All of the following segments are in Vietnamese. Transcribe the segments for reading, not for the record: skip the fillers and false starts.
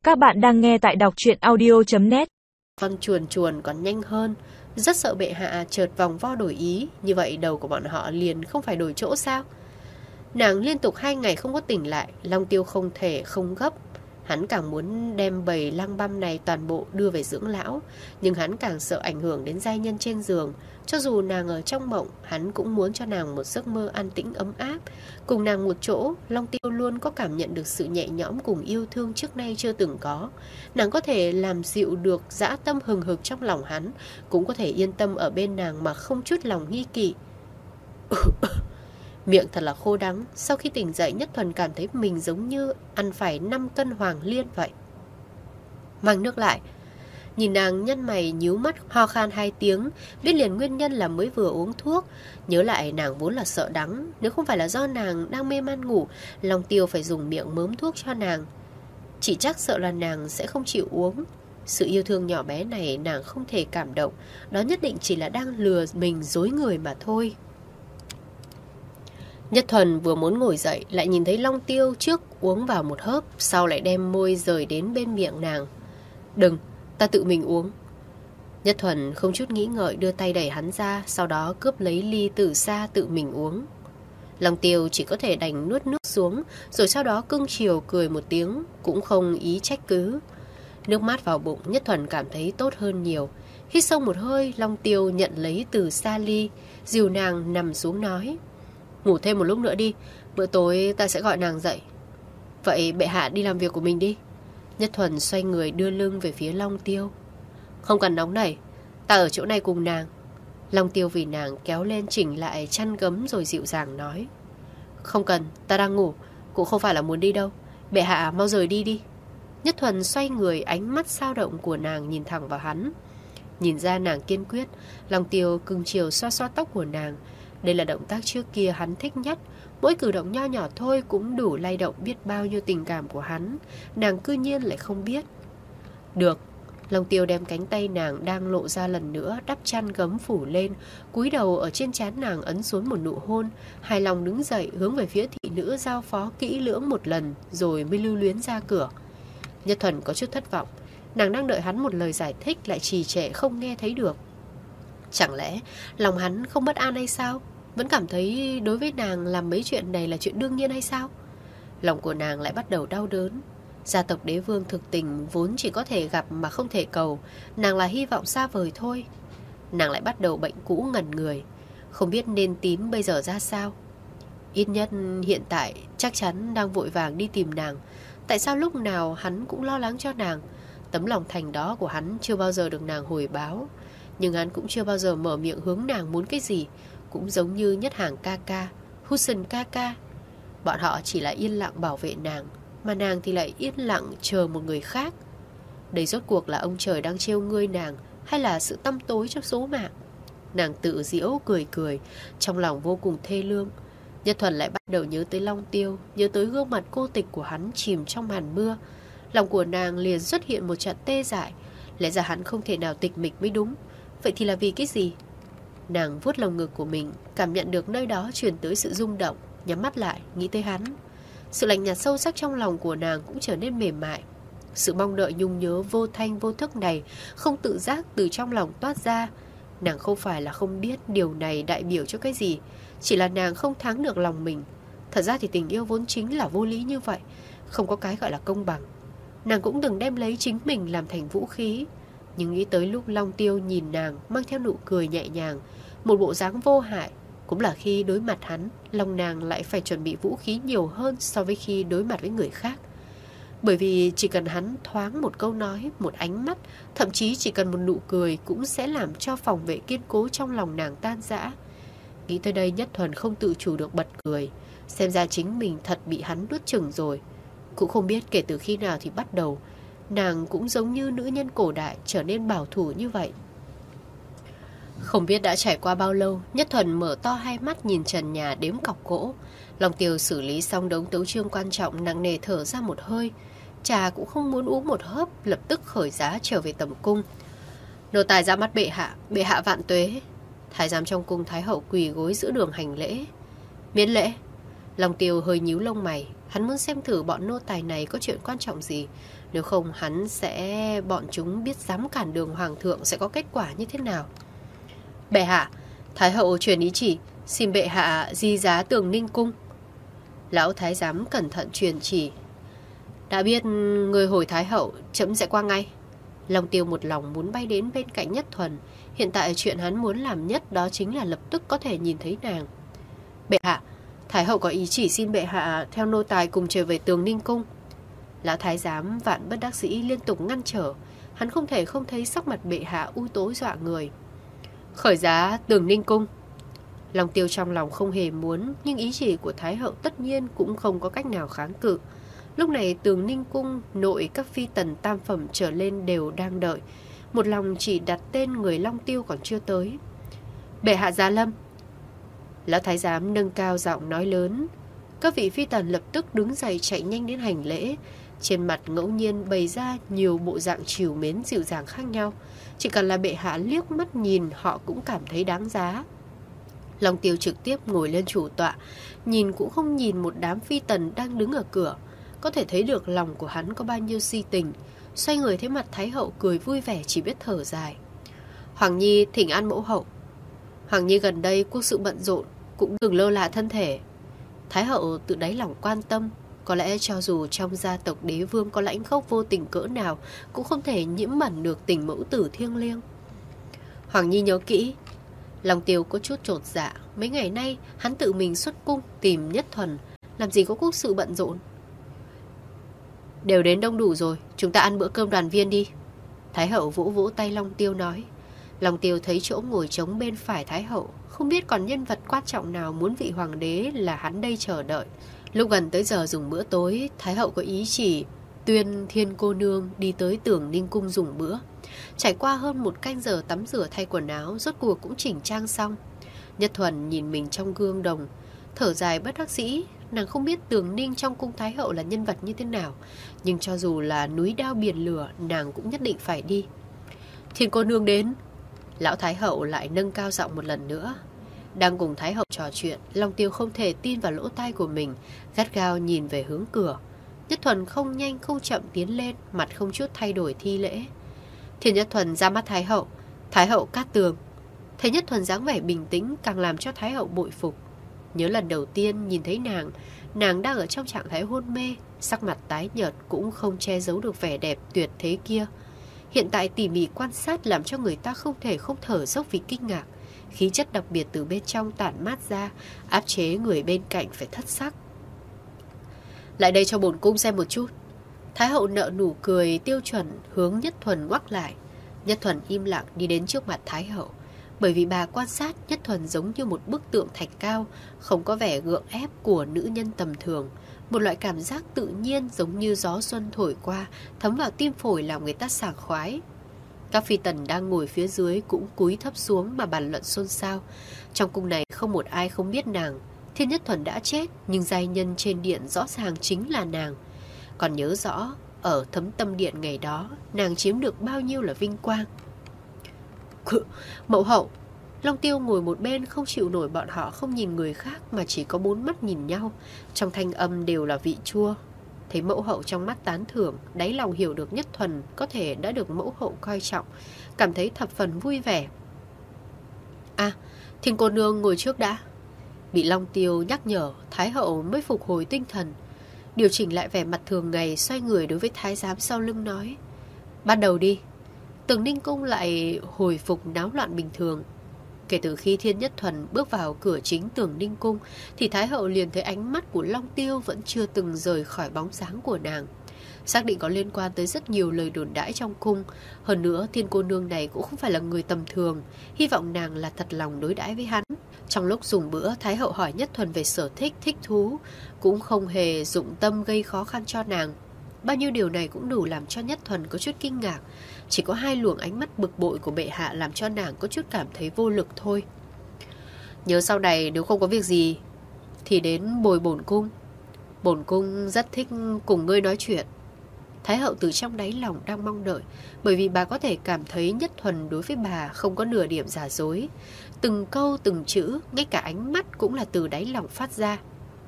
Các bạn đang nghe tại đọc truyện audio.net. Con chuồn chuồn còn nhanh hơn. Rất sợ bệ hạ chợt vòng vo đổi ý. Như vậy đầu của bọn họ liền không phải đổi chỗ sao? Nàng liên tục 2 ngày không có tỉnh lại. Long Tiêu không thể không gấp. Hắn càng muốn đem bầy lang băm này toàn bộ đưa về dưỡng lão. Nhưng hắn càng sợ ảnh hưởng đến giai nhân trên giường. Cho dù nàng ở trong mộng, hắn cũng muốn cho nàng một giấc mơ an tĩnh ấm áp. Cùng nàng một chỗ, Long Tiêu luôn có cảm nhận được sự nhẹ nhõm cùng yêu thương trước nay chưa từng có. Nàng có thể làm dịu được dã tâm hừng hực trong lòng hắn, cũng có thể yên tâm ở bên nàng mà không chút lòng nghi kỵ. Miệng thật là khô đắng. Sau khi tỉnh dậy, Nhất Thuần cảm thấy mình giống như ăn phải 5 cân hoàng liên vậy. Mang nước lại. Nhìn nàng nhăn mày nhíu mắt ho khan 2 tiếng, biết liền nguyên nhân là mới vừa uống thuốc. Nhớ lại nàng vốn là sợ đắng. Nếu không phải là do nàng đang mê man ngủ, Long Tiêu phải dùng miệng mớm thuốc cho nàng. Chỉ chắc sợ là nàng sẽ không chịu uống. Sự yêu thương nhỏ bé này nàng không thể cảm động. Đó nhất định chỉ là đang lừa mình dối người mà thôi. Nhất Thuần vừa muốn ngồi dậy, lại nhìn thấy Long Tiêu trước uống vào một hớp, sau lại đem môi rời đến bên miệng nàng. Đừng, ta tự mình uống. Nhất Thuần không chút nghĩ ngợi đưa tay đẩy hắn ra, sau đó cướp lấy ly từ xa tự mình uống. Long Tiêu chỉ có thể đành nuốt nước xuống, rồi sau đó cưng chiều cười một tiếng, cũng không ý trách cứ. Nước mát vào bụng, Nhất Thuần cảm thấy tốt hơn nhiều. Hít sâu một hơi, Long Tiêu nhận lấy từ xa ly, dìu nàng nằm xuống nói: Ngủ thêm một lúc nữa đi, bữa tối ta sẽ gọi nàng dậy. Vậy bệ hạ đi làm việc của mình đi. Nhất Thuần xoay người đưa lưng về phía Long Tiêu. Không cần nóng nảy, ta ở chỗ này cùng nàng. Long Tiêu vì nàng kéo lên chỉnh lại chăn gấm rồi dịu dàng nói: Không cần, ta đang ngủ, cũng không phải là muốn đi đâu. Bệ hạ mau rời đi đi. Nhất Thuần xoay người, ánh mắt sao động của nàng nhìn thẳng vào hắn. Nhìn ra nàng kiên quyết, Long Tiêu cưng chiều xoa xoa tóc của nàng. Đây là động tác trước kia hắn thích nhất. Mỗi cử động nho nhỏ thôi cũng đủ lay động biết bao nhiêu tình cảm của hắn. Nàng cư nhiên lại không biết. Được. Long Tiêu đem cánh tay nàng đang lộ ra lần nữa, đắp chăn gấm phủ lên, cúi đầu ở trên trán nàng ấn xuống một nụ hôn. Hài lòng đứng dậy hướng về phía thị nữ giao phó kỹ lưỡng một lần, rồi mới lưu luyến ra cửa. Nhất Thuần có chút thất vọng. Nàng đang đợi hắn một lời giải thích, lại trì trệ không nghe thấy được. Chẳng lẽ lòng hắn không bất an hay sao? Vẫn cảm thấy đối với nàng làm mấy chuyện này là chuyện đương nhiên hay sao? Lòng của nàng lại bắt đầu đau đớn. Gia tộc đế vương thực tình vốn chỉ có thể gặp mà không thể cầu. Nàng là hy vọng xa vời thôi. Nàng lại bắt đầu bệnh cũ ngẩn người, không biết nên tín bây giờ ra sao. Ít nhất hiện tại chắc chắn đang vội vàng đi tìm nàng. Tại sao lúc nào hắn cũng lo lắng cho nàng? Tấm lòng thành đó của hắn chưa bao giờ được nàng hồi báo. Nhưng hắn cũng chưa bao giờ mở miệng hướng nàng muốn cái gì. Cũng giống như Nhất Hàng ca ca, Hudson ca ca. Bọn họ chỉ là yên lặng bảo vệ nàng, mà nàng thì lại yên lặng chờ một người khác. Đây rốt cuộc là ông trời đang trêu ngươi nàng, hay là sự tăm tối trong số mạng? Nàng tự giễu cười cười, trong lòng vô cùng thê lương. Nhất Thuần lại bắt đầu nhớ tới Long Tiêu, nhớ tới gương mặt cô tịch của hắn chìm trong màn mưa. Lòng của nàng liền xuất hiện một trận tê dại. Lẽ ra hắn không thể nào tịch mịch mới đúng. Vậy thì là vì cái gì? Nàng vuốt lồng ngực của mình, cảm nhận được nơi đó truyền tới sự rung động, nhắm mắt lại, nghĩ tới hắn. Sự lạnh nhạt sâu sắc trong lòng của nàng cũng trở nên mềm mại. Sự mong đợi nhung nhớ vô thanh vô thức này không tự giác từ trong lòng toát ra. Nàng không phải là không biết điều này đại biểu cho cái gì, chỉ là nàng không thắng được lòng mình. Thật ra thì tình yêu vốn chính là vô lý như vậy, không có cái gọi là công bằng. Nàng cũng đừng đem lấy chính mình làm thành vũ khí. Nhưng nghĩ tới lúc Long Tiêu nhìn nàng mang theo nụ cười nhẹ nhàng, một bộ dáng vô hại, cũng là khi đối mặt hắn, lòng nàng lại phải chuẩn bị vũ khí nhiều hơn so với khi đối mặt với người khác. Bởi vì chỉ cần hắn thoáng một câu nói, một ánh mắt, thậm chí chỉ cần một nụ cười cũng sẽ làm cho phòng vệ kiên cố trong lòng nàng tan rã. Nghĩ tới đây, Nhất Thuần không tự chủ được bật cười. Xem ra chính mình thật bị hắn nuốt chửng rồi. Cũng không biết kể từ khi nào thì bắt đầu nàng cũng giống như nữ nhân cổ đại trở nên bảo thủ như vậy. Không biết đã trải qua bao lâu, Nhất Thuần mở to hai mắt nhìn trần nhà đếm cọc gỗ. Long Tiêu xử lý xong đống tấu chương quan trọng, nặng nề thở ra một hơi. Trà cũng không muốn uống một hớp, lập tức khởi giá trở về tầm cung. Nô tài ra mắt bệ hạ vạn tuế. Thái giám trong cung Thái hậu quỳ gối giữa đường hành lễ. Miễn lễ. Long Tiêu hơi nhíu lông mày. Hắn muốn xem thử bọn nô tài này có chuyện quan trọng gì. Nếu không bọn chúng biết dám cản đường hoàng thượng sẽ có kết quả như thế nào. Bệ hạ, Thái hậu truyền ý chỉ, xin bệ hạ di giá Tường Ninh cung. Lão thái giám cẩn thận truyền chỉ. Đã biết người hồi Thái hậu, trẫm sẽ qua ngay. Long Tiêu một lòng muốn bay đến bên cạnh Nhất Thuần. Hiện tại chuyện hắn muốn làm nhất đó chính là lập tức có thể nhìn thấy nàng. Bệ hạ, Thái hậu có ý chỉ xin bệ hạ theo nô tài cùng trở về Tường Ninh cung. Lão thái giám vạn bất đắc dĩ liên tục ngăn trở. Hắn không thể không thấy sắc mặt bệ hạ u tối dọa người. Khởi giá Tường Ninh cung. Long Tiêu trong lòng không hề muốn, nhưng ý chỉ của Thái hậu tất nhiên cũng không có cách nào kháng cự. Lúc này Tường Ninh cung nội các phi tần tam phẩm trở lên đều đang đợi. Một lòng chỉ đặt tên người Long Tiêu còn chưa tới. Bệ hạ giá lâm. Lão thái giám nâng cao giọng nói lớn. Các vị phi tần lập tức đứng dậy chạy nhanh đến hành lễ. Trên mặt ngẫu nhiên bày ra nhiều bộ dạng trìu mến dịu dàng khác nhau. Chỉ cần là bệ hạ liếc mắt nhìn họ cũng cảm thấy đáng giá. Long Tiêu trực tiếp ngồi lên chủ tọa, nhìn cũng không nhìn một đám phi tần đang đứng ở cửa. Có thể thấy được lòng của hắn có bao nhiêu si tình. Xoay người thấy mặt Thái hậu cười vui vẻ, chỉ biết thở dài. Hoàng Nhi thỉnh an mẫu hậu. Hoàng Nhi gần đây quốc sự bận rộn, cũng đừng lơ là thân thể. Thái hậu tự đáy lòng quan tâm. Có lẽ cho dù trong gia tộc đế vương có lãnh khốc vô tình cỡ nào, cũng không thể nhiễm bẩn được tình mẫu tử thiêng liêng. Hoàng Nhi nhớ kỹ. Long Tiêu có chút chột dạ. Mấy ngày nay hắn tự mình xuất cung tìm Nhất Thuần, làm gì có quốc sự bận rộn. Đều đến đông đủ rồi, chúng ta ăn bữa cơm đoàn viên đi. Thái hậu vỗ vỗ tay Long Tiêu nói. Long Tiêu thấy chỗ ngồi trống bên phải Thái hậu, không biết còn nhân vật quan trọng nào muốn vị hoàng đế là hắn đây chờ đợi. Lúc gần tới giờ dùng bữa tối, Thái hậu có ý chỉ tuyên Thiên cô nương đi tới Tường Ninh cung dùng bữa. Trải qua hơn 1 canh giờ tắm rửa thay quần áo, rốt cuộc cũng chỉnh trang xong. Nhất Thuần nhìn mình trong gương đồng, thở dài bất đắc dĩ. Nàng không biết Tường Ninh trong cung Thái hậu là nhân vật như thế nào, nhưng cho dù là núi đao biển lửa, nàng cũng nhất định phải đi. Thiên cô nương đến. Lão Thái hậu lại nâng cao giọng một lần nữa. Đang cùng Thái hậu trò chuyện, Long Tiêu không thể tin vào lỗ tai của mình, gắt gao nhìn về hướng cửa. Nhất Thuần không nhanh không chậm tiến lên, mặt không chút thay đổi thi lễ. Thiên Nhất Thuần ra mắt Thái hậu. Thái hậu cát tường. Thấy Nhất Thuần dáng vẻ bình tĩnh càng làm cho Thái hậu bội phục. Nhớ lần đầu tiên nhìn thấy nàng đang ở trong trạng thái hôn mê, sắc mặt tái nhợt cũng không che giấu được vẻ đẹp tuyệt thế kia. Hiện tại tỉ mỉ quan sát làm cho người ta không thể không thở dốc vì kinh ngạc. Khí chất đặc biệt từ bên trong tản mát ra, áp chế người bên cạnh phải thất sắc. Lại đây cho bổn cung xem một chút. Thái hậu nợ nụ cười tiêu chuẩn hướng Nhất Thuần ngoắc lại. Nhất Thuần im lặng đi đến trước mặt Thái hậu. Bởi vì bà quan sát Nhất Thuần giống như một bức tượng thạch cao, không có vẻ gượng ép của nữ nhân tầm thường. Một loại cảm giác tự nhiên giống như gió xuân thổi qua, thấm vào tim phổi làm người ta sảng khoái. Các phi tần đang ngồi phía dưới cũng cúi thấp xuống mà bàn luận xôn xao. Trong cung này không một ai không biết nàng. Thiên Nhất Thuần đã chết, nhưng giai nhân trên điện rõ ràng chính là nàng. Còn nhớ rõ, ở Thấm Tâm Điện ngày đó, nàng chiếm được bao nhiêu là vinh quang. Mẫu hậu. Long Tiêu ngồi một bên không chịu nổi bọn họ không nhìn người khác mà chỉ có 4 mắt nhìn nhau. Trong thanh âm đều là vị chua. Thấy mẫu hậu trong mắt tán thưởng, đáy lòng hiểu được Nhất Thuần có thể đã được mẫu hậu coi trọng, cảm thấy thập phần vui vẻ. À, Thiên cô nương ngồi trước đã. Bị Long Tiêu nhắc nhở, Thái hậu mới phục hồi tinh thần, điều chỉnh lại vẻ mặt thường ngày, xoay người đối với thái giám sau lưng nói. Bắt đầu đi. Tường Ninh cung lại hồi phục náo loạn bình thường. Kể từ khi Thiên Nhất Thuần bước vào cửa chính Tường Ninh cung thì Thái hậu liền thấy ánh mắt của Long Tiêu vẫn chưa từng rời khỏi bóng dáng của nàng. Xác định có liên quan tới rất nhiều lời đồn đãi trong cung. Hơn nữa Thiên cô nương này cũng không phải là người tầm thường. Hy vọng nàng là thật lòng đối đãi với hắn. Trong lúc dùng bữa, Thái hậu hỏi Nhất Thuần về sở thích, thích thú, cũng không hề dụng tâm gây khó khăn cho nàng. Bao nhiêu điều này cũng đủ làm cho Nhất Thuần có chút kinh ngạc. Chỉ có 2 luồng ánh mắt bực bội của bệ hạ làm cho nàng có chút cảm thấy vô lực thôi. Nhớ sau này nếu không có việc gì thì đến bồi bổn cung. Bổn cung rất thích cùng ngươi nói chuyện. Thái hậu từ trong đáy lòng đang mong đợi, bởi vì bà có thể cảm thấy Nhất Thuần đối với bà không có nửa điểm giả dối. Từng câu từng chữ, ngay cả ánh mắt cũng là từ đáy lòng phát ra.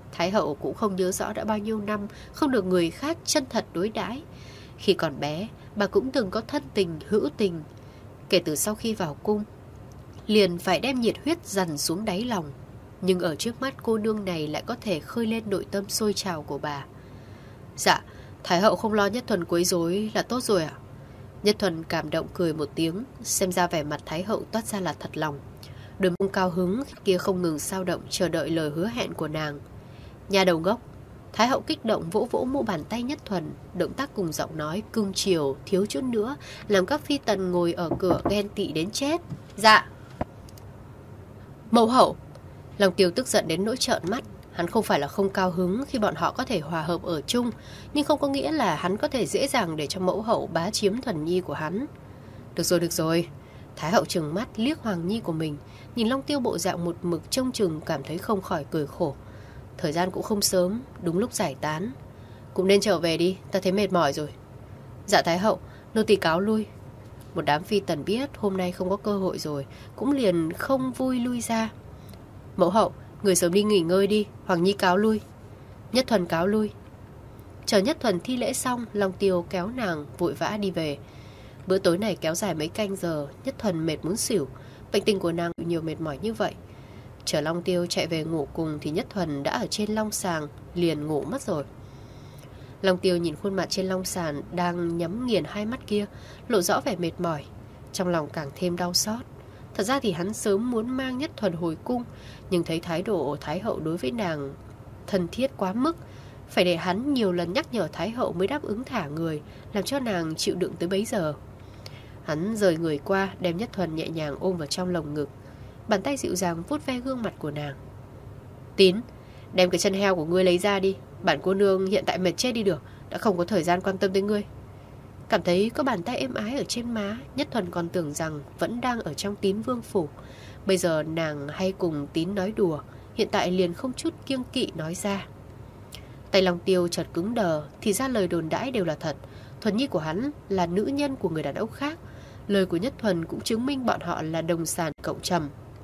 Thái hậu cũng không nhớ rõ đã bao nhiêu năm không được người khác chân thật đối đãi. Khi còn bé, bà cũng từng có thân tình, hữu tình. Kể từ sau khi vào cung, liền phải đem nhiệt huyết dằn xuống đáy lòng. Nhưng ở trước mắt cô nương này lại có thể khơi lên nội tâm sôi trào của bà. Dạ, Thái hậu không lo Nhất Thuần quấy rối là tốt rồi ạ. Nhất Thuần cảm động cười một tiếng, xem ra vẻ mặt Thái hậu toát ra là thật lòng. Đôi mông cao hứng kia không ngừng sao động chờ đợi lời hứa hẹn của nàng. Nhà đầu ngốc. Thái hậu kích động vỗ vỗ mu bàn tay Nhất Thuần, động tác cùng giọng nói cưng chiều thiếu chút nữa làm các phi tần ngồi ở cửa ghen tị đến chết. Dạ. Mẫu hậu. Lòng Tiêu tức giận đến nỗi trợn mắt. Hắn không phải là không cao hứng khi bọn họ có thể hòa hợp ở chung, nhưng không có nghĩa là hắn có thể dễ dàng để cho mẫu hậu bá chiếm Thuần Nhi của hắn. Được rồi. Thái hậu trừng mắt liếc Hoàng Nhi của mình, nhìn Long Tiêu bộ dạng một mực trông chừng cảm thấy không khỏi cười khổ. Thời gian cũng không sớm, đúng lúc giải tán. Cũng nên trở về đi, ta thấy mệt mỏi rồi. Dạ Thái hậu, nô tỳ cáo lui. Một đám phi tần biết hôm nay không có cơ hội rồi, cũng liền không vui lui ra. Mẫu hậu, người sớm đi nghỉ ngơi đi, Hoàng Nhi cáo lui. Nhất Thuần cáo lui. Chờ Nhất Thuần thi lễ xong, Long Tiêu kéo nàng vội vã đi về. Bữa tối này kéo dài mấy canh giờ, Nhất Thuần mệt muốn xỉu. Bệnh tình của nàng nhiều mệt mỏi như vậy. Chờ Long Tiêu chạy về ngủ cùng thì Nhất Thuần đã ở trên long sàng, liền ngủ mất rồi. Long Tiêu nhìn khuôn mặt trên long sàn đang nhắm nghiền hai mắt kia, lộ rõ vẻ mệt mỏi, trong lòng càng thêm đau xót. Thật ra thì hắn sớm muốn mang Nhất Thuần hồi cung, nhưng thấy thái độ Thái hậu đối với nàng thân thiết quá mức, phải để hắn nhiều lần nhắc nhở Thái hậu mới đáp ứng thả người, làm cho nàng chịu đựng tới bấy giờ. Hắn rời người qua, đem Nhất Thuần nhẹ nhàng ôm vào trong lồng ngực, bàn tay dịu dàng vuốt ve gương mặt của nàng. Tín, đem cái chân heo của ngươi lấy ra đi, bản cô nương hiện tại mệt chết đi được, đã không có thời gian quan tâm tới ngươi. Cảm thấy có bàn tay êm ái ở trên má, Nhất Thuần còn tưởng rằng vẫn đang ở trong Tín vương phủ. Bây giờ nàng hay cùng Tín nói đùa, hiện tại liền không chút kiêng kỵ nói ra. Tay Long Tiêu chợt cứng đờ, thì ra lời đồn đãi đều là thật. Thuần Nhi của hắn là nữ nhân của người đàn ông khác. Lời của Nhất Thuần cũng chứng minh bọn họ là đồng sàn cộng trầm.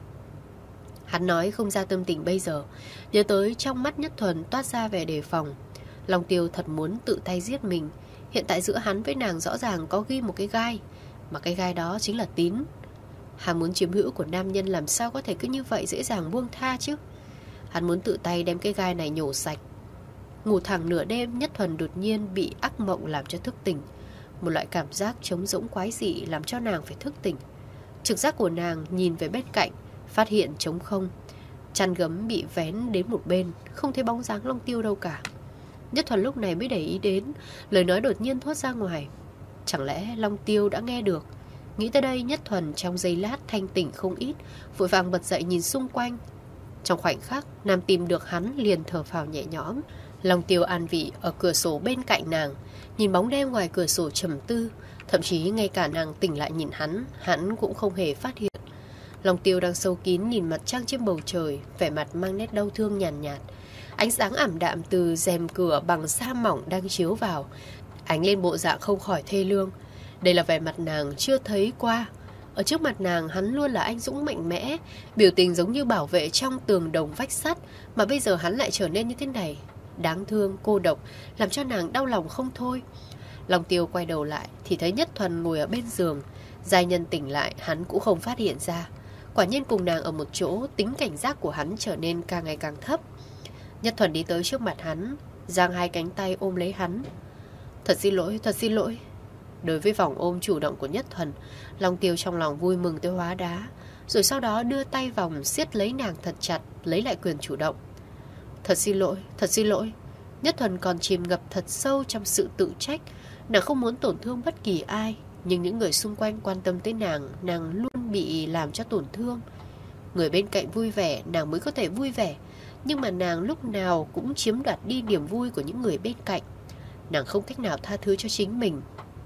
Hắn nói không ra tâm tình bây giờ, nhớ tới trong mắt Nhất Thuần toát ra vẻ đề phòng. Long Tiêu thật muốn tự tay giết mình. Hiện tại giữa hắn với nàng rõ ràng có ghi một cái gai, mà cái gai đó chính là Tín. Hắn muốn chiếm hữu của nam nhân làm sao có thể cứ như vậy dễ dàng buông tha chứ. Hắn muốn tự tay đem cái gai này nhổ sạch. Ngủ thẳng nửa đêm, Nhất Thuần đột nhiên bị ác mộng làm cho thức tỉnh. Một loại cảm giác trống rỗng quái dị làm cho nàng phải thức tỉnh. Trực giác của nàng nhìn về bên cạnh, phát hiện trống không. Chăn gấm bị vén đến một bên, không thấy bóng dáng Long Tiêu đâu cả. Nhất Thuần lúc này mới để ý đến lời nói đột nhiên thốt ra ngoài. Chẳng lẽ Long Tiêu đã nghe được? Nghĩ tới đây, Nhất Thuần trong giây lát thanh tỉnh không ít, vội vàng bật dậy nhìn xung quanh. Trong khoảnh khắc, nàng tìm được hắn liền thở phào nhẹ nhõm. Long Tiêu an vị ở cửa sổ bên cạnh nàng, nhìn bóng đêm ngoài cửa sổ trầm tư. Thậm chí ngay cả nàng tỉnh lại nhìn hắn cũng không hề phát hiện. Long Tiêu đang sâu kín nhìn mặt trăng trên bầu trời, vẻ mặt mang nét đau thương nhàn nhạt. Ánh sáng ảm đạm từ rèm cửa bằng sa mỏng đang chiếu vào, ánh lên bộ dạng không khỏi thê lương. Đây là vẻ mặt nàng chưa thấy qua. Ở trước mặt nàng, hắn luôn là anh dũng mạnh mẽ, biểu tình giống như bảo vệ trong tường đồng vách sắt, mà bây giờ hắn lại trở nên như thế này, đáng thương, cô độc, làm cho nàng đau lòng không thôi. Long Tiêu quay đầu lại thì thấy Nhất Thuần ngồi ở bên giường. Giai nhân tỉnh lại, hắn cũng không phát hiện ra. Quả nhiên cùng nàng ở một chỗ, tính cảnh giác của hắn trở nên càng ngày càng thấp. Nhất Thuần đi tới trước mặt hắn, giang hai cánh tay ôm lấy hắn. Thật xin lỗi. Đối với vòng ôm chủ động của Nhất Thuần, Long Tiêu trong lòng vui mừng tới hóa đá, rồi sau đó đưa tay vòng siết lấy nàng thật chặt, lấy lại quyền chủ động. Thật xin lỗi. Nhất Thuần còn chìm ngập thật sâu trong sự tự trách. Nàng không muốn tổn thương bất kỳ ai, nhưng những người xung quanh quan tâm tới nàng luôn bị làm cho tổn thương. Người bên cạnh vui vẻ, nàng mới có thể vui vẻ, nhưng mà nàng lúc nào cũng chiếm đoạt đi niềm vui của những người bên cạnh. Nàng không cách nào tha thứ cho chính mình.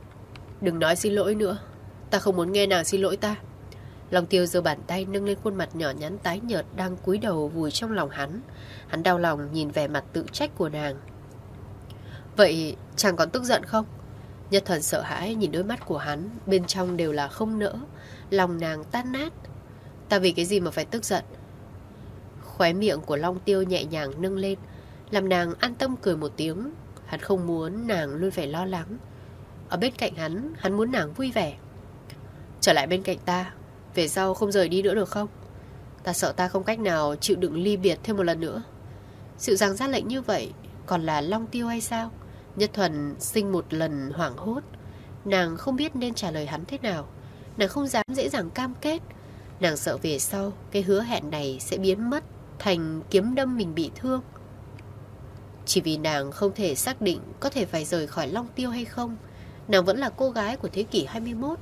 Đừng nói xin lỗi nữa, ta không muốn nghe nàng xin lỗi ta. Long Tiêu giơ bàn tay nâng lên khuôn mặt nhỏ nhắn tái nhợt đang cúi đầu vùi trong lòng hắn. Hắn đau lòng nhìn vẻ mặt tự trách của nàng. Vậy chàng còn tức giận không? Nhất Thuần sợ hãi nhìn đôi mắt của hắn, bên trong đều là không nỡ. Lòng nàng tan nát. Ta vì cái gì mà phải tức giận? Khóe miệng của Long Tiêu nhẹ nhàng nâng lên. làm nàng an tâm cười một tiếng. Hắn không muốn nàng luôn phải lo lắng. Ở bên cạnh hắn muốn nàng vui vẻ. Trở lại bên cạnh ta, về sau không rời đi nữa được không? Ta sợ ta không cách nào chịu đựng ly biệt thêm một lần nữa. Dịu dàng ra lệnh như vậy còn là Long Tiêu hay sao? Nhất Thuần sinh một lần hoảng hốt. Nàng không biết nên trả lời hắn thế nào. Nàng không dám dễ dàng cam kết. Nàng sợ về sau cái hứa hẹn này sẽ biến mất thành kiếm đâm mình bị thương. Chỉ vì nàng không thể xác định có thể phải rời khỏi Long Tiêu hay không. Nàng vẫn là cô gái của thế kỷ 21.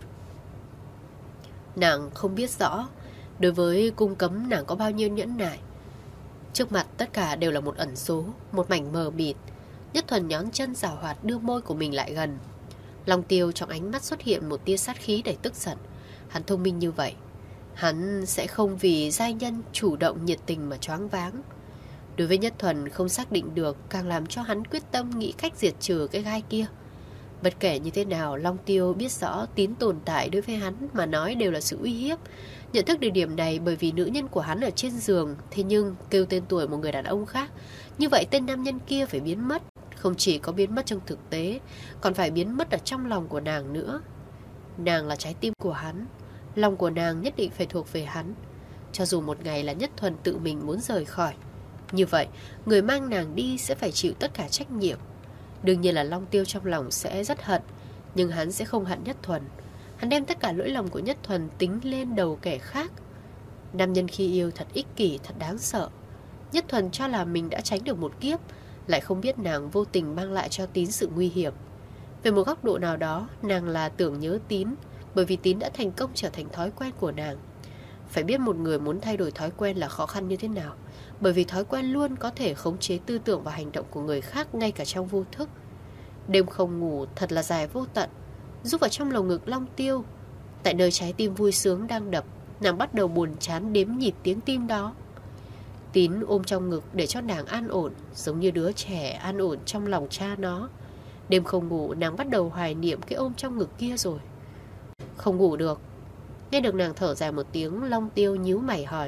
Nàng không biết rõ đối với cung cấm nàng có bao nhiêu nhẫn nại. Trước mặt tất cả đều là một ẩn số, một mảnh mờ mịt. Nhất Thuần nhón chân giảo hoạt đưa môi của mình lại gần. Long Tiêu trong ánh mắt xuất hiện một tia sát khí đầy tức giận. Hắn thông minh như vậy, hắn sẽ không vì giai nhân chủ động nhiệt tình mà choáng váng. Đối với Nhất Thuần không xác định được càng làm cho hắn quyết tâm nghĩ cách diệt trừ cái gai kia. Bất kể như thế nào, Long Tiêu biết rõ Tín tồn tại đối với hắn mà nói đều là sự uy hiếp. Nhận thức được điểm này bởi vì nữ nhân của hắn ở trên giường, thế nhưng kêu tên tuổi một người đàn ông khác. Như vậy tên nam nhân kia phải biến mất. Không chỉ có biến mất trong thực tế, còn phải biến mất ở trong lòng của nàng nữa. Nàng là trái tim của hắn, lòng của nàng nhất định phải thuộc về hắn. Cho dù một ngày là Nhất Thuần tự mình muốn rời khỏi, như vậy người mang nàng đi sẽ phải chịu tất cả trách nhiệm. Đương nhiên là Long Tiêu trong lòng sẽ rất hận, nhưng hắn sẽ không hận Nhất Thuần. Hắn đem tất cả lỗi lầm của Nhất Thuần tính lên đầu kẻ khác. Nam nhân khi yêu thật ích kỷ, thật đáng sợ. Nhất Thuần cho là mình đã tránh được một kiếp, lại không biết nàng vô tình mang lại cho Tín sự nguy hiểm. Về một góc độ nào đó, nàng là tưởng nhớ Tín, bởi vì Tín đã thành công trở thành thói quen của nàng. Phải biết một người muốn thay đổi thói quen là khó khăn như thế nào, bởi vì thói quen luôn có thể khống chế tư tưởng và hành động của người khác ngay cả trong vô thức. Đêm không ngủ thật là dài vô tận, rúc vào trong lồng ngực Long Tiêu. Tại nơi trái tim vui sướng đang đập, nàng bắt đầu buồn chán đếm nhịp tiếng tim đó. Tín ôm trong ngực để cho nàng an ổn, giống như đứa trẻ an ổn trong lòng cha nó. Đêm không ngủ, nàng bắt đầu hoài niệm cái ôm trong ngực kia rồi. Không ngủ được. Nghe được nàng thở dài một tiếng, Long Tiêu nhíu mày hỏi.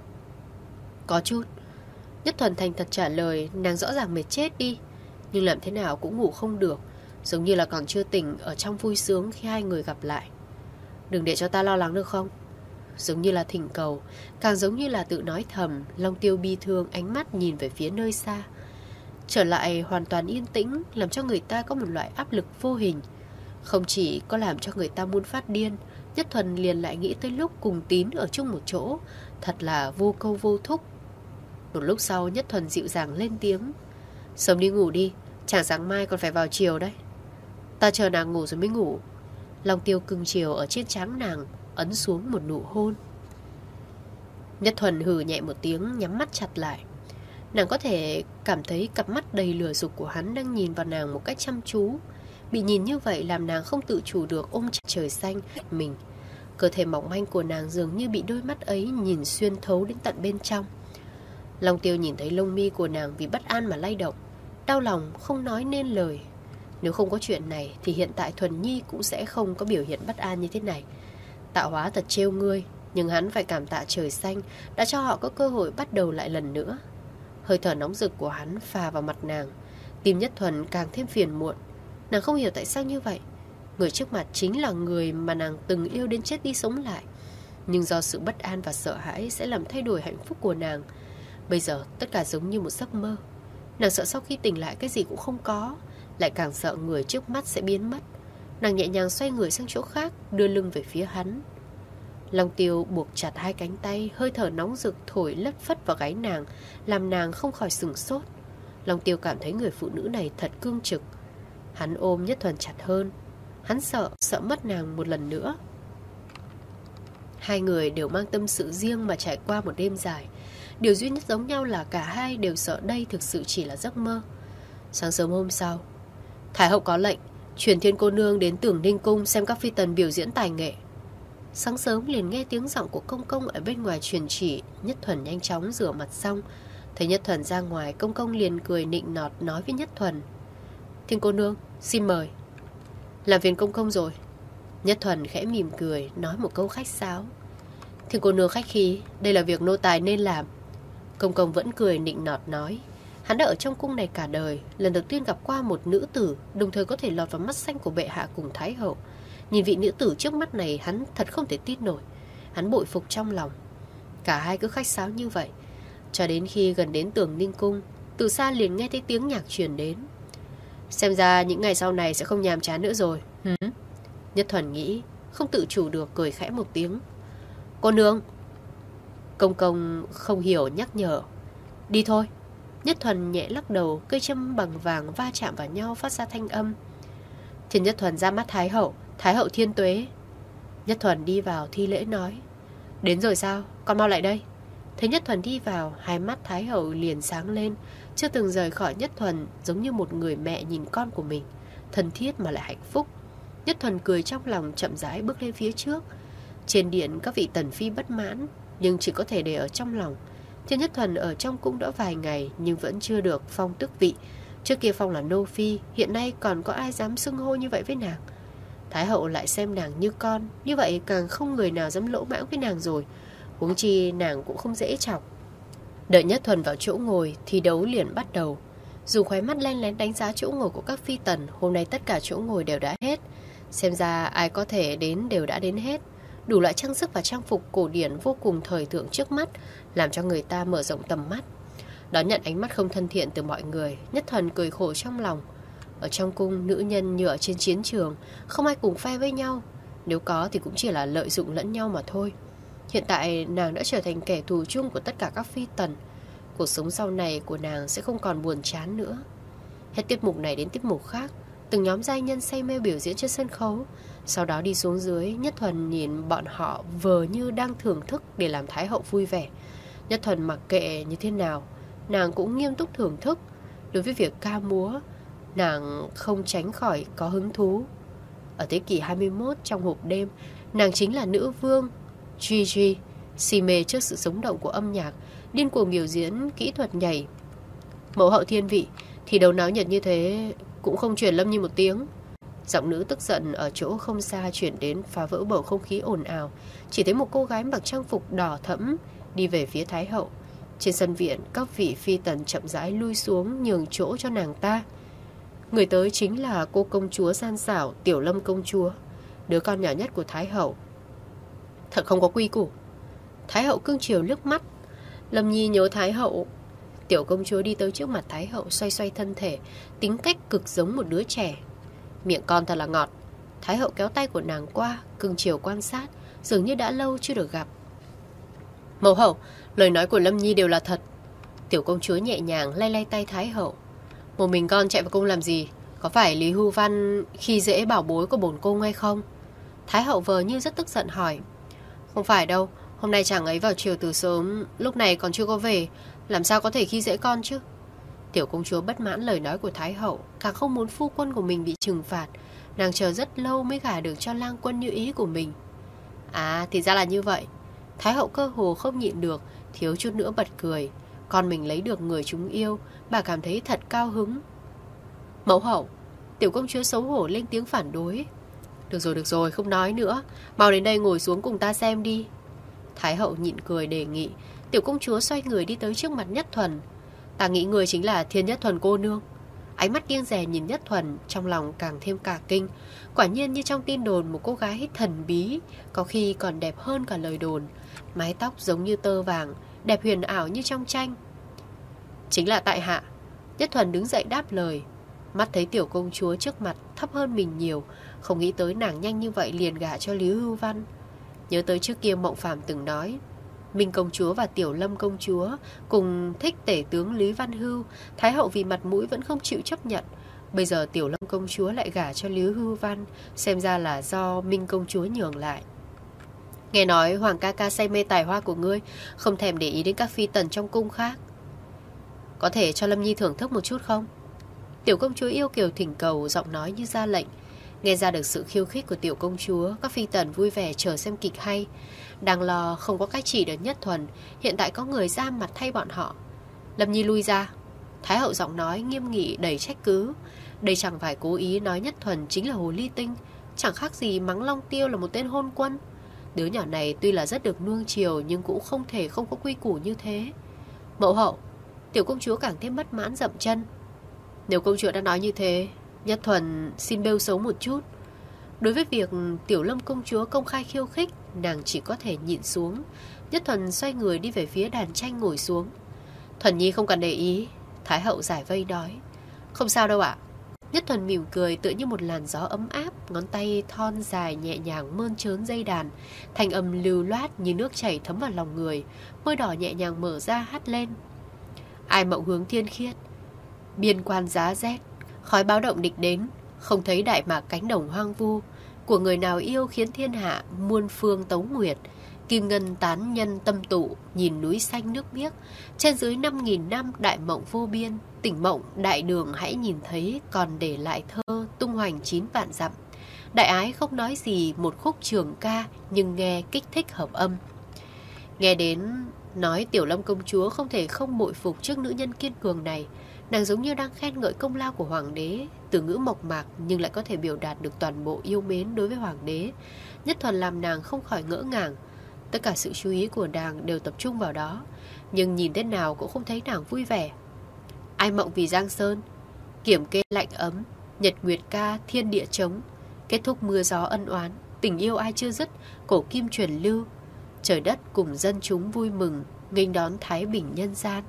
Có chút. Nhất Thuần thành thật trả lời. Nàng rõ ràng mệt chết đi, nhưng làm thế nào cũng ngủ không được, giống như là còn chưa tỉnh ở trong vui sướng khi hai người gặp lại. Đừng để cho ta lo lắng được không? Giống như là thỉnh cầu, càng giống như là tự nói thầm. Long Tiêu bi thương, ánh mắt nhìn về phía nơi xa. Trở lại hoàn toàn yên tĩnh làm cho người ta có một loại áp lực vô hình. Không chỉ có làm cho người ta muốn phát điên, Nhất Thuần liền lại nghĩ tới lúc cùng Tín ở chung một chỗ, thật là vô câu vô thúc. Một lúc sau Nhất Thuần dịu dàng lên tiếng. Sớm đi ngủ đi, chẳng sáng mai còn phải vào chiều đấy. Ta chờ nàng ngủ rồi mới ngủ. Long Tiêu cưng chiều ở trên trán nàng, ấn xuống một nụ hôn. Nhất Thuần hừ nhẹ một tiếng, nhắm mắt chặt lại. Nàng có thể cảm thấy cặp mắt đầy lửa dục của hắn đang nhìn vào nàng một cách chăm chú. Bị nhìn như vậy làm nàng không tự chủ được ôm chặt trời xanh mình. Cơ thể mỏng manh của nàng dường như bị đôi mắt ấy nhìn xuyên thấu đến tận bên trong. Long Tiêu nhìn thấy lông mi của nàng vì bất an mà lay động, đau lòng không nói nên lời. Nếu không có chuyện này thì hiện tại Thuần Nhi cũng sẽ không có biểu hiện bất an như thế này. Tạo hóa thật trêu ngươi, nhưng hắn phải cảm tạ trời xanh đã cho họ có cơ hội bắt đầu lại lần nữa. Hơi thở nóng rực của hắn phà vào mặt nàng, tim Nhất Thuần càng thêm phiền muộn. Nàng không hiểu tại sao như vậy. Người trước mặt chính là người mà nàng từng yêu đến chết đi sống lại, nhưng do sự bất an và sợ hãi sẽ làm thay đổi hạnh phúc của nàng. Bây giờ tất cả giống như một giấc mơ. Nàng sợ sau khi tỉnh lại cái gì cũng không có, lại càng sợ người trước mắt sẽ biến mất. Nàng nhẹ nhàng xoay người sang chỗ khác, đưa lưng về phía hắn. Long Tiêu buộc chặt hai cánh tay, hơi thở nóng rực thổi lất phất vào gáy nàng, làm nàng không khỏi sửng sốt. Long Tiêu cảm thấy người phụ nữ này thật cương trực. Hắn ôm Nhất Thuần chặt hơn. Hắn sợ mất nàng một lần nữa. Hai người đều mang tâm sự riêng mà trải qua một đêm dài. Điều duy nhất giống nhau là cả hai đều sợ đây thực sự chỉ là giấc mơ. Sáng sớm hôm sau, Thái hậu có lệnh truyền Thiên cô nương đến Tưởng Ninh cung xem các phi tần biểu diễn tài nghệ. Sáng sớm liền nghe tiếng giọng của công công ở bên ngoài truyền chỉ. Nhất Thuần nhanh chóng rửa mặt xong, thấy Nhất Thuần ra ngoài, công công liền cười nịnh nọt nói với Nhất Thuần. Thiên cô nương, xin mời. Làm phiền công công rồi. Nhất Thuần khẽ mỉm cười, nói một câu khách sáo. Thiên cô nương khách khí, đây là việc nô tài nên làm. Công công vẫn cười nịnh nọt nói. Hắn đã ở trong cung này cả đời, lần đầu tiên gặp qua một nữ tử, đồng thời có thể lọt vào mắt xanh của bệ hạ cùng Thái hậu. Nhìn vị nữ tử trước mắt này, hắn thật không thể tin nổi. Hắn bội phục trong lòng. Cả hai cứ khách sáo như vậy, cho đến khi gần đến tường Ninh cung, từ xa liền nghe thấy tiếng nhạc truyền đến. Xem ra những ngày sau này sẽ không nhàm chán nữa rồi. Nhất Thuần nghĩ, không tự chủ được cười khẽ một tiếng. Cô nương. Công công không hiểu nhắc nhở. Đi thôi. Nhất Thuần nhẹ lắc đầu, cây châm bằng vàng va chạm vào nhau phát ra thanh âm. Thiên Nhất Thuần ra mắt Thái hậu. Thái hậu thiên tuế. Nhất Thuần đi vào thi lễ nói. Đến rồi sao? Con mau lại đây. Thấy Nhất Thuần đi vào, hai mắt Thái hậu liền sáng lên, chưa từng rời khỏi Nhất Thuần, giống như một người mẹ nhìn con của mình, thân thiết mà lại hạnh phúc. Nhất Thuần cười trong lòng, chậm rãi bước lên phía trước. Trên điện các vị tần phi bất mãn, nhưng chỉ có thể để ở trong lòng. Thiên Nhất Thuần ở trong cung đã vài ngày, nhưng vẫn chưa được phong tước vị. Trước kia phong là nô phi, hiện nay còn có ai dám xưng hô như vậy với nàng. Thái hậu lại xem nàng như con, như vậy càng không người nào dám lỗ mãng với nàng rồi. Huống chi nàng cũng không dễ chọc. Đợi Nhất Thuần vào chỗ ngồi, thi đấu liền bắt đầu. Dùng khóe mắt len lén đánh giá chỗ ngồi của các phi tần, hôm nay tất cả chỗ ngồi đều đã hết. Xem ra ai có thể đến đều đã đến hết. Đủ loại trang sức và trang phục cổ điển vô cùng thời thượng trước mắt, làm cho người ta mở rộng tầm mắt. Đón nhận ánh mắt không thân thiện từ mọi người, Nhất Thuần cười khổ trong lòng. Ở trong cung, nữ nhân như ở trên chiến trường, không ai cùng phe với nhau. Nếu có thì cũng chỉ là lợi dụng lẫn nhau mà thôi. Hiện tại nàng đã trở thành kẻ thù chung của tất cả các phi tần. Cuộc sống sau này của nàng sẽ không còn buồn chán nữa. Hết tiết mục này đến tiết mục khác, từng nhóm giai nhân say mê biểu diễn trên sân khấu. Sau đó đi xuống dưới, Nhất Thuần nhìn bọn họ vờ như đang thưởng thức để làm Thái hậu vui vẻ. Nhất Thuần mặc kệ như thế nào, nàng cũng nghiêm túc thưởng thức. Đối với việc ca múa, nàng không tránh khỏi có hứng thú. Ở thế kỷ 21, trong hộp đêm, nàng chính là nữ vương Gigi, si mê trước sự sống động của âm nhạc, điên cuồng biểu diễn kỹ thuật nhảy. Mẫu hậu thiên vị, thì đầu náo nhiệt như thế cũng không truyền Lâm Nhi một tiếng. Giọng nữ tức giận ở chỗ không xa chuyển đến, phá vỡ bầu không khí ồn ào. Chỉ thấy một cô gái mặc trang phục đỏ thẫm đi về phía Thái hậu. Trên sân viện, các vị phi tần chậm rãi lui xuống nhường chỗ cho nàng ta. Người tới chính là cô công chúa gian xảo Tiểu Lâm công chúa, đứa con nhỏ nhất của Thái hậu. Thật không có quy củ. Thái hậu cưng chiều liếc mắt. Lâm Nhi nhớ Thái hậu. Tiểu công chúa đi tới trước mặt Thái hậu, xoay xoay thân thể, tính cách cực giống một đứa trẻ. Miệng con thật là ngọt. Thái hậu kéo tay của nàng qua, cưng chiều quan sát, dường như đã lâu chưa được gặp. Mẫu hậu, lời nói của Lâm Nhi đều là thật. Tiểu công chúa nhẹ nhàng lay lay tay Thái hậu. Một mình con chạy vào cung làm gì? Có phải Lý Hưu Văn khi dễ bảo bối của bổn cung hay không? Thái hậu vờ như rất tức giận hỏi. Không phải đâu, hôm nay chàng ấy vào chiều từ sớm, lúc này còn chưa có về, làm sao có thể khi dễ con chứ? Tiểu công chúa bất mãn lời nói của Thái hậu, càng không muốn phu quân của mình bị trừng phạt. Nàng chờ rất lâu mới gả được cho lang quân như ý của mình. À, thì ra là như vậy. Thái hậu cơ hồ không nhịn được, thiếu chút nữa bật cười. Con mình lấy được người chúng yêu, bà cảm thấy thật cao hứng. Mẫu hậu, tiểu công chúa xấu hổ lên tiếng phản đối. Được rồi, không nói nữa. Mau đến đây ngồi xuống cùng ta xem đi. Thái hậu nhịn cười đề nghị. Tiểu công chúa xoay người đi tới trước mặt Nhất Thuần. Ta nghĩ người chính là Thiên Nhất Thuần cô nương. Ánh mắt kiêng dè nhìn Nhất Thuần, trong lòng càng thêm cả kinh. Quả nhiên như trong tin đồn, một cô gái thần bí, có khi còn đẹp hơn cả lời đồn. Mái tóc giống như tơ vàng, đẹp huyền ảo như trong tranh. Chính là tại hạ. Nhất Thuần đứng dậy đáp lời. Mắt thấy tiểu công chúa trước mặt thấp hơn mình nhiều, không nghĩ tới nàng nhanh như vậy liền gả cho Lý Hưu Văn. Nhớ tới trước kia Mộng Phàm từng nói, Minh công chúa và Tiểu Lâm công chúa cùng thích tể tướng Lý Văn Hưu. Thái hậu vì mặt mũi vẫn không chịu chấp nhận. Bây giờ Tiểu Lâm công chúa lại gả cho Lý Hưu Văn, xem ra là do Minh công chúa nhường lại. Nghe nói Hoàng ca ca say mê tài hoa của ngươi, không thèm để ý đến các phi tần trong cung khác. Có thể cho Lâm Nhi thưởng thức một chút không? Tiểu công chúa yêu kiều thỉnh cầu, giọng nói như ra lệnh. Nghe ra được sự khiêu khích của tiểu công chúa, các phi tần vui vẻ chờ xem kịch hay. Đang lo không có cách chỉ được Nhất Thuần, hiện tại có người ra mặt thay bọn họ. Lâm Nhi lui ra. Thái hậu giọng nói nghiêm nghị đầy trách cứ. Đây chẳng phải cố ý nói Nhất Thuần chính là hồ ly tinh, chẳng khác gì mắng Long Tiêu là một tên hôn quân. Đứa nhỏ này tuy là rất được nuông chiều, nhưng cũng không thể không có quy củ như thế. Mẫu hậu, Tiểu công chúa càng thêm bất mãn dậm chân. Nếu công chúa đã nói như thế, Nhất Thuần xin bêu xấu một chút. Đối với việc Tiểu Lâm công chúa công khai khiêu khích, nàng chỉ có thể nhịn xuống. Nhất Thuần xoay người đi về phía đàn tranh ngồi xuống. Thuần Nhi không cần để ý. Thái hậu giải vây nói. Không sao đâu ạ. Nhất Thuần mỉm cười tựa như một làn gió ấm áp, ngón tay thon dài nhẹ nhàng mơn trớn dây đàn, thanh âm lưu loát như nước chảy thấm vào lòng người, môi đỏ nhẹ nhàng mở ra hát lên. Ai mộng hướng thiên khiết, biên quan giá rét, khói báo động địch đến, không thấy đại mạc cánh đồng hoang vu, của người nào yêu khiến thiên hạ muôn phương tấu nguyệt, kim ngân tán nhân tâm tụ, nhìn núi xanh nước biếc, trên dưới 5.000 năm đại mộng vô biên, tỉnh mộng đại đường hãy nhìn thấy còn để lại thơ tung hoành 9 vạn dặm. Đại ái không nói gì một khúc trường ca, nhưng nghe kích thích hợp âm. Nghe đến nói Tiểu Lâm công chúa không thể không bội phục trước nữ nhân kiên cường này. Nàng giống như đang khen ngợi công lao của hoàng đế, từ ngữ mộc mạc nhưng lại có thể biểu đạt được toàn bộ yêu mến đối với hoàng đế. Nhất Thuần làm nàng không khỏi ngỡ ngàng. Tất cả sự chú ý của nàng đều tập trung vào đó, nhưng nhìn thế nào cũng không thấy nàng vui vẻ. Ai mộng vì Giang Sơn, kiểm kê lạnh ấm, nhật nguyệt ca thiên địa trống, kết thúc mưa gió ân oán, tình yêu ai chưa dứt, cổ kim truyền lưu, trời đất cùng dân chúng vui mừng, nghênh đón thái bình nhân gian.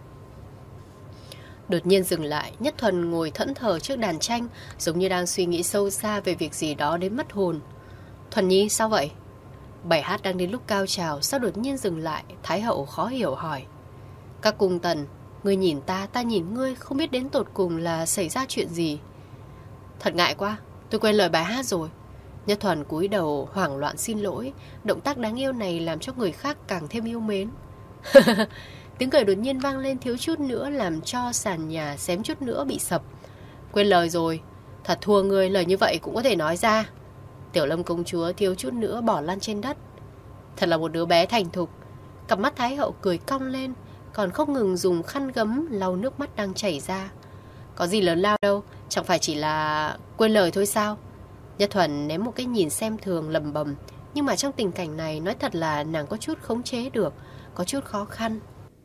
Đột nhiên dừng lại, Nhất Thuần ngồi thẫn thờ trước đàn tranh, giống như đang suy nghĩ sâu xa về việc gì đó đến mất hồn. Thuần Nhi, sao vậy? Bài hát đang đến lúc cao trào, sao đột nhiên dừng lại? Thái hậu khó hiểu hỏi. Các cung tần, ngươi nhìn ta, ta nhìn ngươi, không biết đến tột cùng là xảy ra chuyện gì. Thật ngại quá, tôi quên lời bài hát rồi. Nhất Thuần cúi đầu hoảng loạn xin lỗi. Động tác đáng yêu này làm cho người khác càng thêm yêu mến. Tiếng cười đột nhiên vang lên, thiếu chút nữa làm cho sàn nhà xém chút nữa bị sập. Quên lời rồi, thật thua ngươi, lời như vậy cũng có thể nói ra. Tiểu Lâm công chúa thiếu chút nữa bỏ lăn trên đất. Thật là một đứa bé thành thục. Cặp mắt Thái hậu cười cong lên, còn không ngừng dùng khăn gấm lau nước mắt đang chảy ra. Có gì lớn lao đâu, chẳng phải chỉ là quên lời thôi sao? Nhất Thuần ném một cái nhìn xem thường lầm bầm. Nhưng mà trong tình cảnh này, nói thật là nàng có chút khống chế được, có chút khó khăn.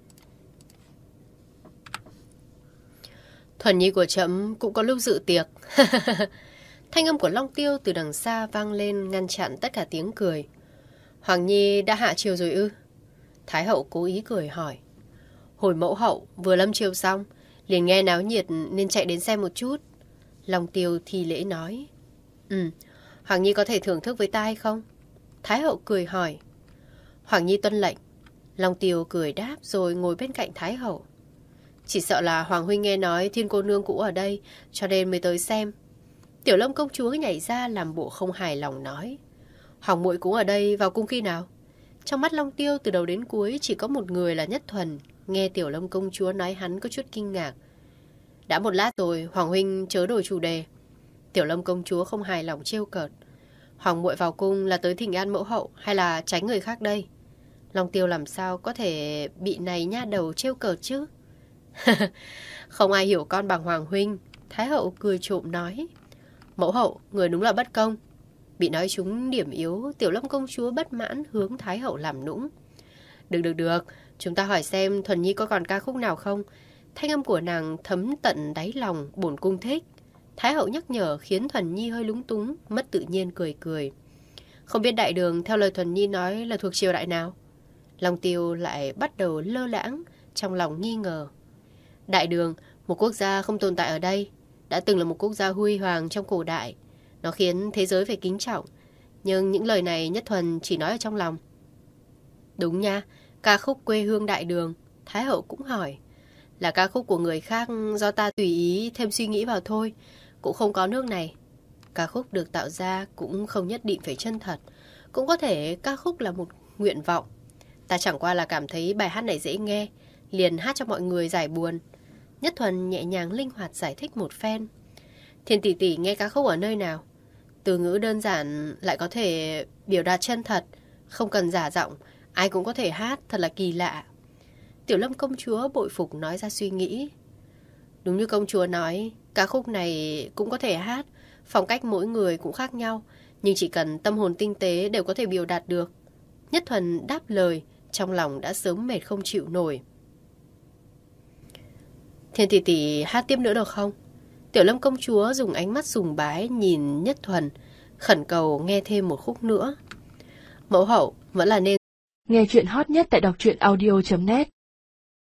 Thuần Nhi của trẫm cũng có lúc dự tiệc. Thanh âm của Long Tiêu từ đằng xa vang lên, ngăn chặn tất cả tiếng cười. Hoàng Nhi đã hạ triều rồi ư? Thái hậu cố ý cười hỏi. Hồi mẫu hậu vừa lâm triều xong, liền nghe náo nhiệt nên chạy đến xem một chút. Long Tiêu thi lễ nói. Hoàng Nhi có thể thưởng thức với ta hay không? Thái hậu cười hỏi. Hoàng Nhi tuân lệnh. Long Tiêu cười đáp rồi ngồi bên cạnh Thái hậu. Chỉ sợ là Hoàng huynh nghe nói Thiên cô nương cũ ở đây, cho nên mới tới xem. Tiểu Lâm công chúa nhảy ra làm bộ không hài lòng nói. Hoàng muội cũng ở đây, vào cung khi nào? Trong mắt Long Tiêu từ đầu đến cuối chỉ có một người là Nhất Thuần. Nghe Tiểu Lâm công chúa nói hắn có chút kinh ngạc. Đã một lát rồi, Hoàng huynh chớ đổi chủ đề. Tiểu Lâm công chúa không hài lòng trêu cợt. Hoàng muội vào cung là tới thỉnh an mẫu hậu hay là tránh người khác đây? Long Tiêu làm sao có thể bị này nha đầu trêu cợt chứ? Không ai hiểu con bằng Hoàng huynh. Thái hậu cười trộm nói. Mẫu hậu, người đúng là bất công. Bị nói trúng điểm yếu, Tiểu Lâm công chúa bất mãn hướng Thái hậu làm nũng. Được, chúng ta hỏi xem Thuần Nhi có còn ca khúc nào không? Thanh âm của nàng thấm tận đáy lòng, bổn cung thích. Thái hậu nhắc nhở khiến Thuần Nhi hơi lúng túng, mất tự nhiên cười. Không biết đại đường theo lời Thuần Nhi nói là thuộc triều đại nào? Long Tiêu lại bắt đầu lơ lãng, trong lòng nghi ngờ. Đại đường, một quốc gia không tồn tại ở đây, đã từng là một quốc gia huy hoàng trong cổ đại. Nó khiến thế giới phải kính trọng. Nhưng những lời này Nhất Thuần chỉ nói ở trong lòng. Đúng nha, ca khúc quê hương đại đường. Thái hậu cũng hỏi. Là ca khúc của người khác, do ta tùy ý thêm suy nghĩ vào thôi. Cũng không có nước này. Ca khúc được tạo ra cũng không nhất định phải chân thật. Cũng có thể ca khúc là một nguyện vọng. Ta chẳng qua là cảm thấy bài hát này dễ nghe, liền hát cho mọi người giải buồn. Nhất Thuần nhẹ nhàng linh hoạt giải thích một phen. Thiên tỷ tỷ nghe ca khúc ở nơi nào? Từ ngữ đơn giản lại có thể biểu đạt chân thật, không cần giả giọng, ai cũng có thể hát, thật là kỳ lạ. Tiểu Lâm công chúa bội phục nói ra suy nghĩ. Đúng như công chúa nói, ca khúc này cũng có thể hát, phong cách mỗi người cũng khác nhau, nhưng chỉ cần tâm hồn tinh tế đều có thể biểu đạt được. Nhất Thuần đáp lời, trong lòng đã sớm mệt không chịu nổi. Thiên tỷ tỷ hát tiếp nữa được không? Tiểu Lâm công chúa dùng ánh mắt sùng bái nhìn Nhất Thuần, khẩn cầu nghe thêm một khúc nữa. Mẫu hậu vẫn là nên Nghe chuyện hot nhất tại đọc truyện audio.net